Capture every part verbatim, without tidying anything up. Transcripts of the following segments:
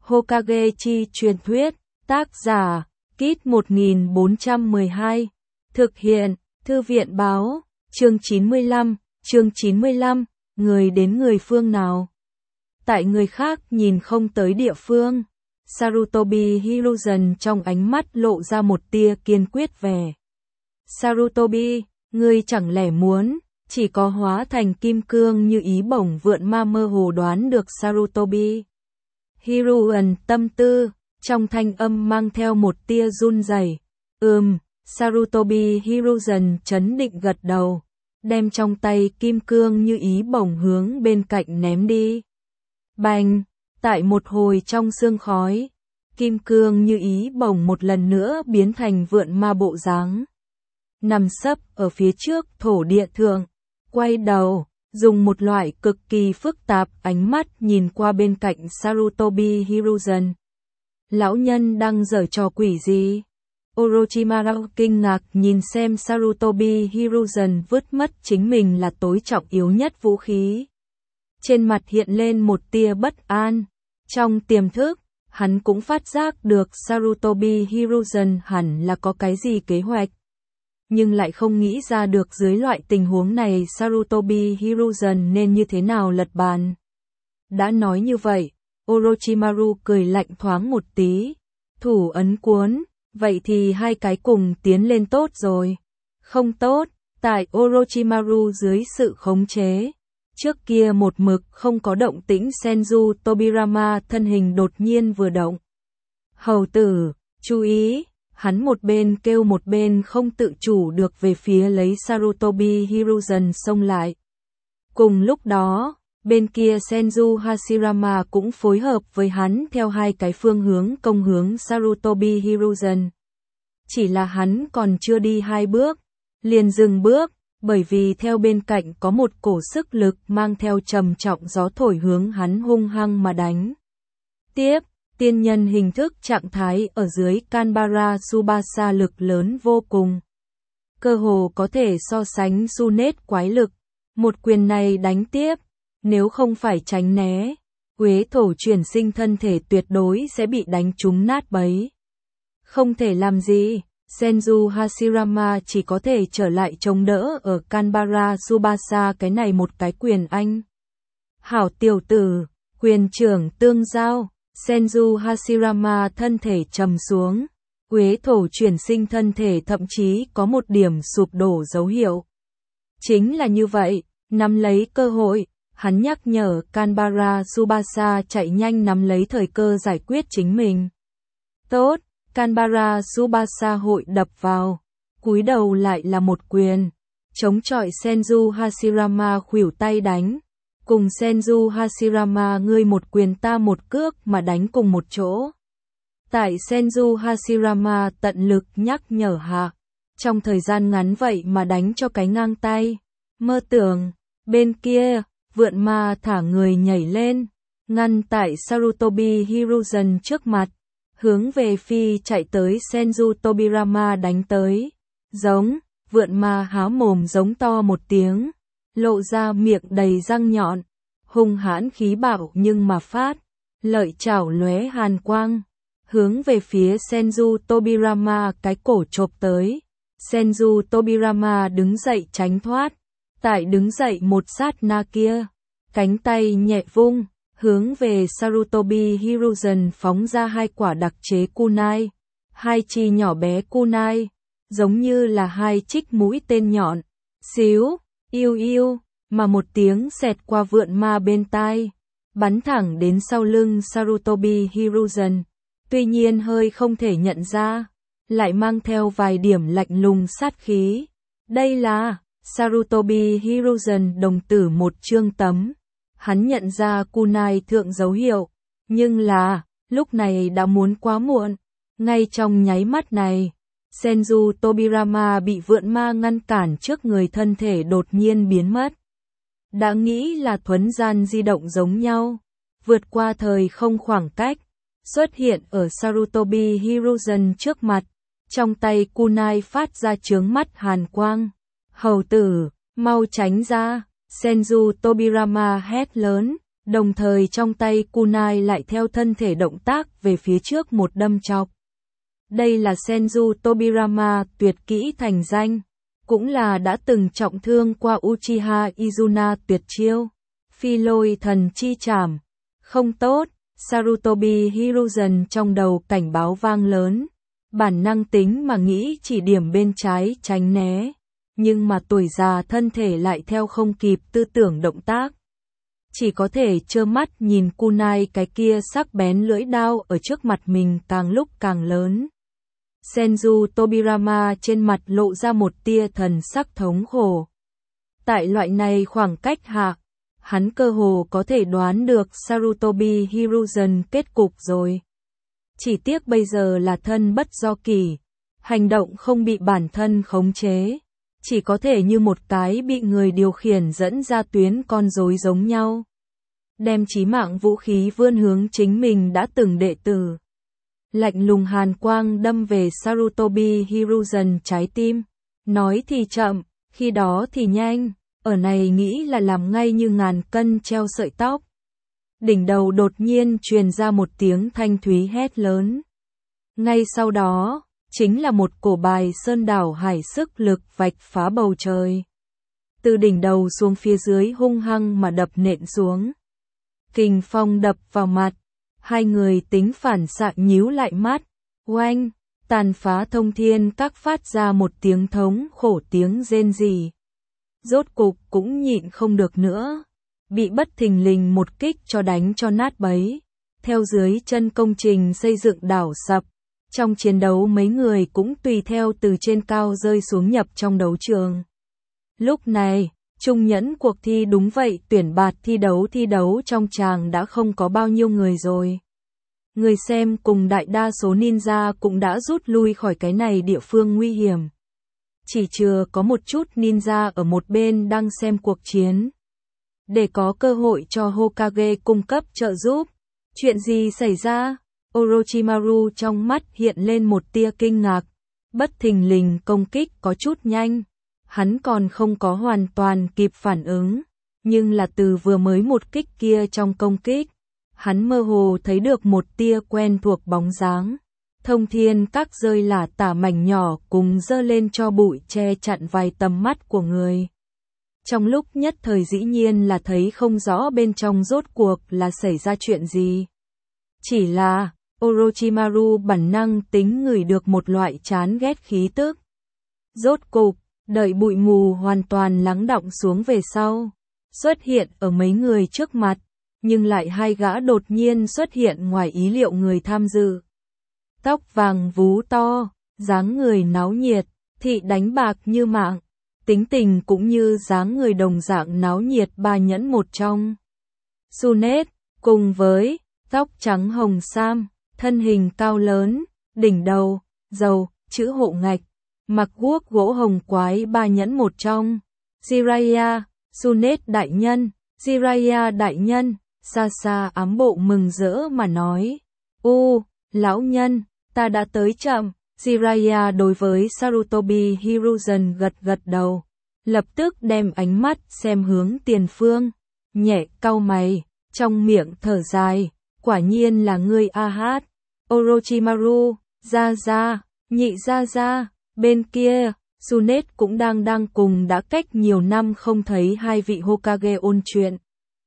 Hokage chi truyền thuyết, tác giả, Kit một nghìn bốn trăm mười hai, thực hiện, Thư viện báo, chương chín mươi lăm, chương chín mươi lăm, người đến người phương nào. Tại người khác nhìn không tới địa phương, Sarutobi Hiruzen trong ánh mắt lộ ra một tia kiên quyết vẻ. Sarutobi, ngươi chẳng lẽ muốn, chỉ có hóa thành kim cương như ý bổng vượn ma mơ hồ đoán được Sarutobi. Hiruzen tâm tư, trong thanh âm mang theo một tia run rẩy. Ừm, Sarutobi Hiruzen chấn định gật đầu, đem trong tay kim cương như ý bổng hướng bên cạnh ném đi. Bành, tại một hồi trong sương khói, kim cương như ý bổng một lần nữa biến thành vượn ma bộ dáng. Nằm sấp ở phía trước thổ địa thượng, quay đầu, dùng một loại cực kỳ phức tạp ánh mắt nhìn qua bên cạnh Sarutobi Hiruzen. Lão nhân đang giở trò quỷ gì? Orochimaru kinh ngạc nhìn xem Sarutobi Hiruzen vứt mất chính mình là tối trọng yếu nhất vũ khí. Trên mặt hiện lên một tia bất an. Trong tiềm thức, hắn cũng phát giác được Sarutobi Hiruzen hẳn là có cái gì kế hoạch. Nhưng lại không nghĩ ra được dưới loại tình huống này Sarutobi Hiruzen nên như thế nào lật bàn. Đã nói như vậy, Orochimaru cười lạnh thoáng một tí. Thủ ấn cuốn, vậy thì hai cái cùng tiến lên tốt rồi. Không tốt, tại Orochimaru dưới sự khống chế. Trước kia một mực không có động tĩnh Senju Tobirama thân hình đột nhiên vừa động. Hầu tử, chú ý, hắn một bên kêu một bên không tự chủ được về phía lấy Sarutobi Hiruzen xông lại. Cùng lúc đó, bên kia Senju Hashirama cũng phối hợp với hắn theo hai cái phương hướng công hướng Sarutobi Hiruzen. Chỉ là hắn còn chưa đi hai bước, liền dừng bước, bởi vì theo bên cạnh có một cổ sức lực mang theo trầm trọng gió thổi hướng hắn hung hăng mà đánh. Tiếp, tiên nhân hình thức trạng thái ở dưới Kanbara Tsubasa lực lớn vô cùng. Cơ hồ có thể so sánh Sunet quái lực. Một quyền này đánh tiếp, nếu không phải tránh né, Quế thổ chuyển sinh thân thể tuyệt đối sẽ bị đánh trúng nát bấy. Không thể làm gì, Senju Hashirama chỉ có thể trở lại chống đỡ ở Kanbara Tsubasa cái này một cái quyền anh. Hảo tiểu tử, quyền trưởng tương giao, Senju Hashirama thân thể trầm xuống, Quế thổ chuyển sinh thân thể thậm chí có một điểm sụp đổ dấu hiệu. Chính là như vậy, nắm lấy cơ hội, hắn nhắc nhở Kanbara Tsubasa chạy nhanh nắm lấy thời cơ giải quyết chính mình. Tốt, Kanbara Tsubasa hội đập vào, cúi đầu lại là một quyền, chống chọi Senju Hashirama khuỷu tay đánh, cùng Senju Hashirama ngươi một quyền ta một cước mà đánh cùng một chỗ. Tại Senju Hashirama tận lực nhắc nhở hạ, trong thời gian ngắn vậy mà đánh cho cái ngang tay, mơ tưởng, bên kia, vượn ma thả người nhảy lên, ngăn tại Sarutobi Hiruzen trước mặt. Hướng về phi chạy tới Senju Tobirama đánh tới. Giống, vượn ma há mồm giống to một tiếng, lộ ra miệng đầy răng nhọn, hung hãn khí bạo nhưng mà phát, lợi chảo lóe hàn quang, hướng về phía Senju Tobirama cái cổ chộp tới. Senju Tobirama đứng dậy tránh thoát, tại đứng dậy một sát na kia, cánh tay nhẹ vung, hướng về Sarutobi Hiruzen phóng ra hai quả đặc chế kunai, hai chi nhỏ bé kunai, giống như là hai trích mũi tên nhọn, xíu, yêu yêu, mà một tiếng xẹt qua vượn ma bên tai, bắn thẳng đến sau lưng Sarutobi Hiruzen, tuy nhiên hơi không thể nhận ra, lại mang theo vài điểm lạnh lùng sát khí. Đây là Sarutobi Hiruzen đồng tử một trương tấm. Hắn nhận ra kunai thượng dấu hiệu, nhưng là, lúc này đã muốn quá muộn. Ngay trong nháy mắt này, Senju Tobirama bị vượn ma ngăn cản trước người thân thể đột nhiên biến mất. Đã nghĩ là thuấn gian di động giống nhau, vượt qua thời không khoảng cách, xuất hiện ở Sarutobi Hiruzen trước mặt, trong tay kunai phát ra chướng mắt hàn quang. Hầu tử, mau tránh ra! Senju Tobirama hét lớn, Đồng thời trong tay kunai lại theo thân thể động tác về phía trước một đâm chọc. Đây là Senju Tobirama tuyệt kỹ thành danh, cũng là đã từng trọng thương qua Uchiha Izuna tuyệt chiêu. Phi lôi thần chi trảm. Không tốt, Sarutobi Hiruzen trong đầu cảnh báo vang lớn. Bản năng tính mà nghĩ chỉ điểm bên trái tránh né. Nhưng mà tuổi già thân thể lại theo không kịp tư tưởng động tác. Chỉ có thể trơ mắt nhìn kunai cái kia sắc bén lưỡi đao ở trước mặt mình càng lúc càng lớn. Senju Tobirama trên mặt lộ ra một tia thần sắc thống khổ. Tại loại này khoảng cách hạ, hắn cơ hồ có thể đoán được Sarutobi Hiruzen kết cục rồi. Chỉ tiếc bây giờ là thân bất do kỳ, hành động không bị bản thân khống chế, chỉ có thể như một cái bị người điều khiển dẫn ra tuyến con rối giống nhau. Đem chí mạng vũ khí vươn hướng chính mình đã từng đệ tử. Lạnh lùng hàn quang đâm về Sarutobi Hiruzen trái tim. Nói thì chậm, khi đó thì nhanh, ở này nghĩ là làm ngay như ngàn cân treo sợi tóc. Đỉnh đầu đột nhiên truyền ra một tiếng thanh thúy hét lớn. Ngay sau đó, chính là một cổ bài sơn đảo hải sức lực vạch phá bầu trời. Từ đỉnh đầu xuống phía dưới hung hăng mà đập nện xuống. Kình phong đập vào mặt. Hai người tính phản xạ nhíu lại mắt. Oanh, tàn phá thông thiên các phát ra một tiếng thống khổ tiếng rên rỉ. Rốt cục cũng nhịn không được nữa. Bị bất thình lình một kích cho đánh cho nát bấy. Theo dưới chân công trình xây dựng đảo sập. Trong chiến đấu mấy người cũng tùy theo từ trên cao rơi xuống nhập trong đấu trường. Lúc này, Trung nhẫn cuộc thi đúng vậy tuyển bạt thi đấu thi đấu trong tràng đã không có bao nhiêu người rồi. Người xem cùng đại đa số ninja cũng đã rút lui khỏi cái này địa phương nguy hiểm. Chỉ chừa có một chút ninja ở một bên đang xem cuộc chiến. Để có cơ hội cho Hokage cung cấp trợ giúp. Chuyện gì xảy ra? Orochimaru trong mắt hiện lên một tia kinh ngạc. Bất thình lình công kích có chút nhanh. Hắn còn không có hoàn toàn kịp phản ứng. Nhưng là từ vừa mới một kích kia trong công kích. Hắn mơ hồ thấy được một tia quen thuộc bóng dáng. Thông thiên các rơi lả tả mảnh nhỏ cùng dơ lên cho bụi che chặn vài tầm mắt của người. Trong lúc nhất thời dĩ nhiên là thấy không rõ bên trong rốt cuộc là xảy ra chuyện gì. Chỉ là, Orochimaru bản năng tính ngửi được một loại chán ghét khí tức. Rốt cục, đợi bụi mù hoàn toàn lắng đọng xuống về sau, xuất hiện ở mấy người trước mặt, nhưng lại hai gã đột nhiên xuất hiện ngoài ý liệu người tham dự. Tóc vàng vú to, dáng người náo nhiệt, thị đánh bạc như mạng, tính tình cũng như dáng người đồng dạng náo nhiệt ba nhẫn một trong. Tsunade, cùng với tóc trắng hồng sam, thân hình cao lớn, đỉnh đầu, dầu, chữ hộ ngạch, mặc guốc gỗ hồng quái ba nhẫn một trong. Jiraiya, Tsunade đại nhân, Jiraiya đại nhân, xa xa ám bộ mừng rỡ mà nói. U, lão nhân, ta đã tới chậm. Jiraiya đối với Sarutobi Hiruzen gật gật đầu, lập tức đem ánh mắt xem hướng tiền phương, nhẹ cau mày, trong miệng thở dài, quả nhiên là ngươi a hát. Orochimaru, ra ra, nhị ra ra, bên kia, Tsunade cũng đang đang cùng đã cách nhiều năm không thấy hai vị Hokage ôn chuyện.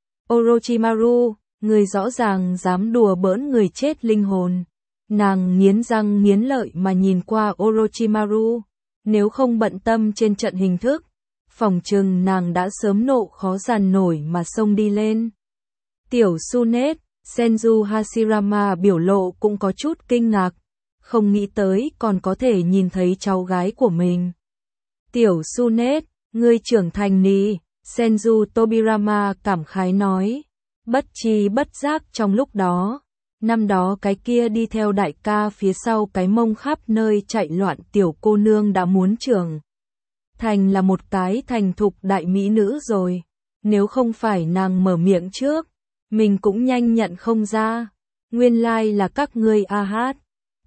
Orochimaru, người rõ ràng dám đùa bỡn người chết linh hồn. Nàng nghiến răng nghiến lợi mà nhìn qua Orochimaru, nếu không bận tâm trên trận hình thức, phòng trừng nàng đã sớm nộ khó dằn nổi mà xông đi lên. Tiểu Tsunade, Senju Hashirama biểu lộ cũng có chút kinh ngạc, không nghĩ tới còn có thể nhìn thấy cháu gái của mình. Tiểu Tsunade, ngươi trưởng thành nì, Senju Tobirama cảm khái nói, bất tri bất giác trong lúc đó. Năm đó cái kia đi theo đại ca phía sau cái mông khắp nơi chạy loạn tiểu cô nương đã muốn trưởng thành là một cái thành thục đại mỹ nữ rồi. Nếu không phải nàng mở miệng trước, mình cũng nhanh nhận không ra. Nguyên lai like là các ngươi a hát.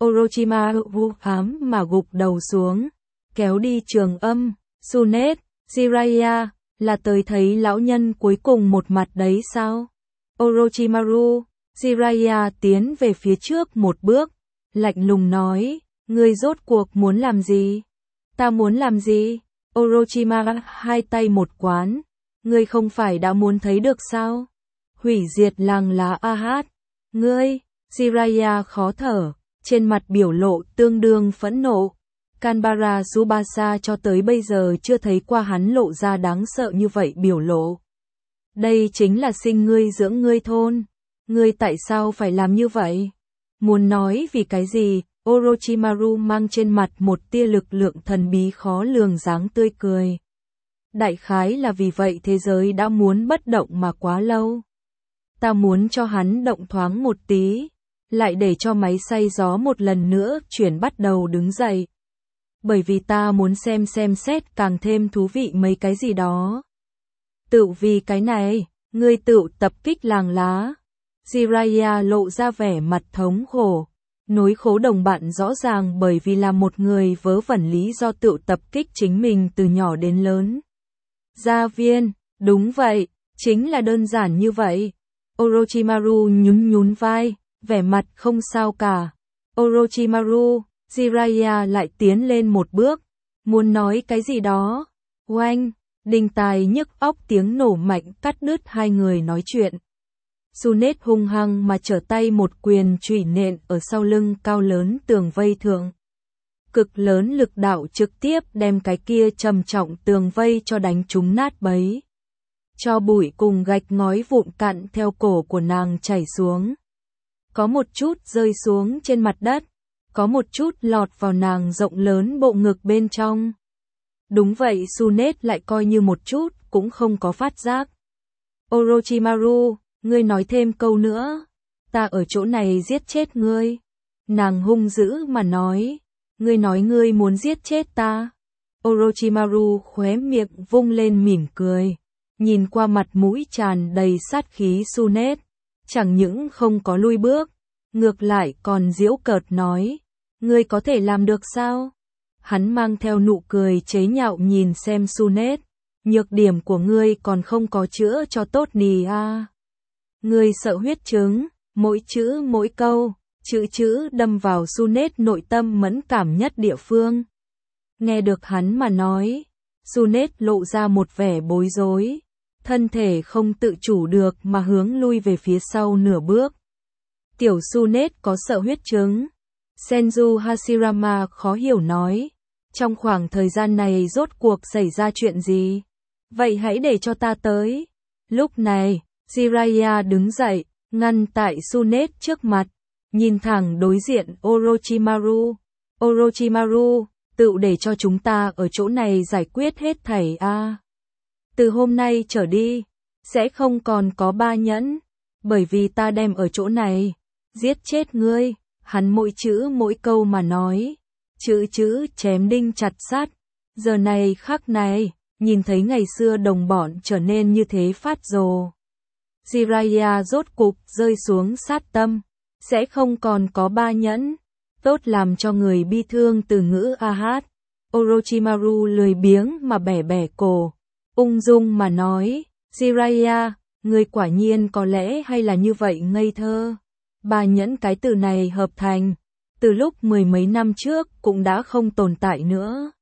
Orochimaru ám mà gục đầu xuống, kéo đi trường âm. Tsunade, Jiraiya, là tới thấy lão nhân cuối cùng một mặt đấy sao? Orochimaru, Jiraiya tiến về phía trước một bước, lạnh lùng nói, ngươi rốt cuộc muốn làm gì? Ta muốn làm gì? Orochimaru hai tay một quán, ngươi không phải đã muốn thấy được sao? Hủy diệt làng lá a hát. Ngươi, Jiraiya khó thở, trên mặt biểu lộ tương đương phẫn nộ. Kanbara Tsubasa cho tới bây giờ chưa thấy qua hắn lộ ra đáng sợ như vậy biểu lộ. Đây chính là sinh ngươi dưỡng ngươi thôn. Ngươi tại sao phải làm như vậy? Muốn nói vì cái gì? Orochimaru mang trên mặt một tia lực lượng thần bí khó lường dáng tươi cười. Đại khái là vì vậy thế giới đã muốn bất động mà quá lâu. Ta muốn cho hắn động thoáng một tí, lại để cho máy xay gió một lần nữa chuyển bắt đầu đứng dậy. Bởi vì ta muốn xem xem xét càng thêm thú vị mấy cái gì đó. Tự vì cái này, ngươi tự tập kích làng lá. Jiraiya lộ ra vẻ mặt thống khổ. Nỗi khổ đồng bạn rõ ràng bởi vì là một người vớ vẩn lý do tự tập kích chính mình từ nhỏ đến lớn. Gia viên, đúng vậy, chính là đơn giản như vậy. Orochimaru nhún nhún vai, vẻ mặt không sao cả. Orochimaru, Jiraiya lại tiến lên một bước, muốn nói cái gì đó. Oanh, đinh tai nhức óc tiếng nổ mạnh cắt đứt hai người nói chuyện. Tsunade hung hăng mà trở tay một quyền chủy nện ở sau lưng cao lớn tường vây thượng. Cực lớn lực đạo trực tiếp đem cái kia trầm trọng tường vây cho đánh trúng nát bấy. Cho bụi cùng gạch ngói vụn cặn theo cổ của nàng chảy xuống. Có một chút rơi xuống trên mặt đất, có một chút lọt vào nàng rộng lớn bộ ngực bên trong. Đúng vậy, Tsunade lại coi như một chút cũng không có phát giác. Orochimaru, ngươi nói thêm câu nữa, ta ở chỗ này giết chết ngươi. Nàng hung dữ mà nói, ngươi nói ngươi muốn giết chết ta. Orochimaru khóe miệng vung lên mỉm cười, nhìn qua mặt mũi tràn đầy sát khí Tsunade, chẳng những không có lui bước, ngược lại còn giễu cợt nói, ngươi có thể làm được sao? Hắn mang theo nụ cười chế nhạo nhìn xem Tsunade, nhược điểm của ngươi còn không có chữa cho tốt nì a. Ngươi sợ huyết chứng, mỗi chữ mỗi câu, chữ chữ đâm vào Tsunade nội tâm mẫn cảm nhất địa phương. Nghe được hắn mà nói, Tsunade lộ ra một vẻ bối rối, thân thể không tự chủ được mà hướng lui về phía sau nửa bước. Tiểu Tsunade có sợ huyết chứng. Senju Hashirama khó hiểu nói, trong khoảng thời gian này rốt cuộc xảy ra chuyện gì? Vậy hãy để cho ta tới. Lúc này, Jiraiya đứng dậy, ngăn tại Tsunade trước mặt, nhìn thẳng đối diện Orochimaru. Orochimaru, tự để cho chúng ta ở chỗ này giải quyết hết thảy a. À. Từ hôm nay trở đi, sẽ không còn có ba nhẫn, bởi vì ta đem ở chỗ này, giết chết ngươi. Hắn mỗi chữ mỗi câu mà nói, chữ chữ chém đinh chặt sắt. Giờ này khắc này, nhìn thấy ngày xưa đồng bọn trở nên như thế phát rồ. Jiraiya rốt cục rơi xuống sát tâm, sẽ không còn có ba nhẫn, tốt làm cho người bi thương từ ngữ a hát. Orochimaru lười biếng mà bẻ bẻ cổ, ung dung mà nói, Jiraiya, ngươi quả nhiên có lẽ hay là như vậy ngây thơ. Ba nhẫn cái từ này hợp thành, từ lúc mười mấy năm trước cũng đã không tồn tại nữa.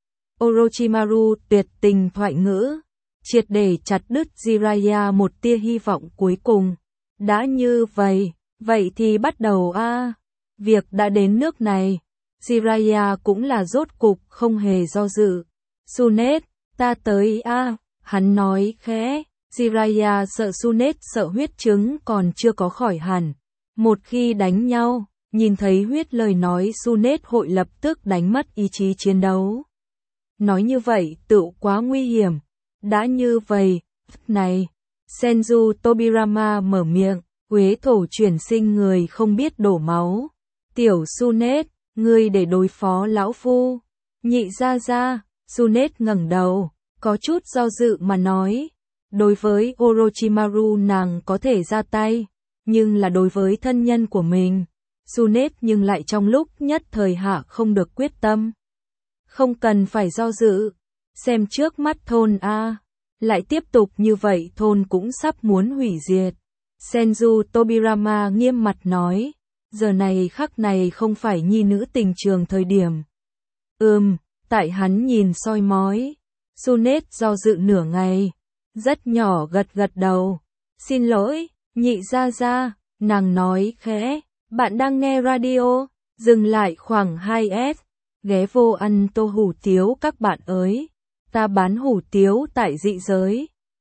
Orochimaru tuyệt tình thoại ngữ, triệt để chặt đứt Jiraiya một tia hy vọng cuối cùng. Đã như vậy, vậy thì bắt đầu a. À. Việc đã đến nước này, Jiraiya cũng là rốt cục không hề do dự. Tsunade, ta tới a. À. Hắn nói khẽ, Jiraiya sợ Tsunade sợ huyết chứng còn chưa có khỏi hẳn. Một khi đánh nhau, nhìn thấy huyết lời nói Tsunade hội lập tức đánh mất ý chí chiến đấu. Nói như vậy tự quá nguy hiểm. Đã như vậy, này, Senju Tobirama mở miệng, Uế thổ chuyển sinh người không biết đổ máu. Tiểu Tsunade, ngươi để đối phó lão phu. Nhị ra ra, Tsunade ngẩng đầu, có chút do dự mà nói. Đối với Orochimaru nàng có thể ra tay, nhưng là đối với thân nhân của mình, Tsunade nhưng lại trong lúc nhất thời hạ không được quyết tâm. Không cần phải do dự, xem trước mắt thôn a, lại tiếp tục như vậy thôn cũng sắp muốn hủy diệt. Senju Tobirama nghiêm mặt nói, giờ này khắc này không phải nhi nữ tình trường thời điểm. Ừm, tại hắn nhìn soi mói. Sunet do dự nửa ngày, rất nhỏ gật gật đầu. Xin lỗi, nhị gia gia, nàng nói khẽ, bạn đang nghe radio, dừng lại khoảng hai S, ghé vô ăn tô hủ tiếu các bạn ơi. Ta bán hủ tiếu tại dị giới.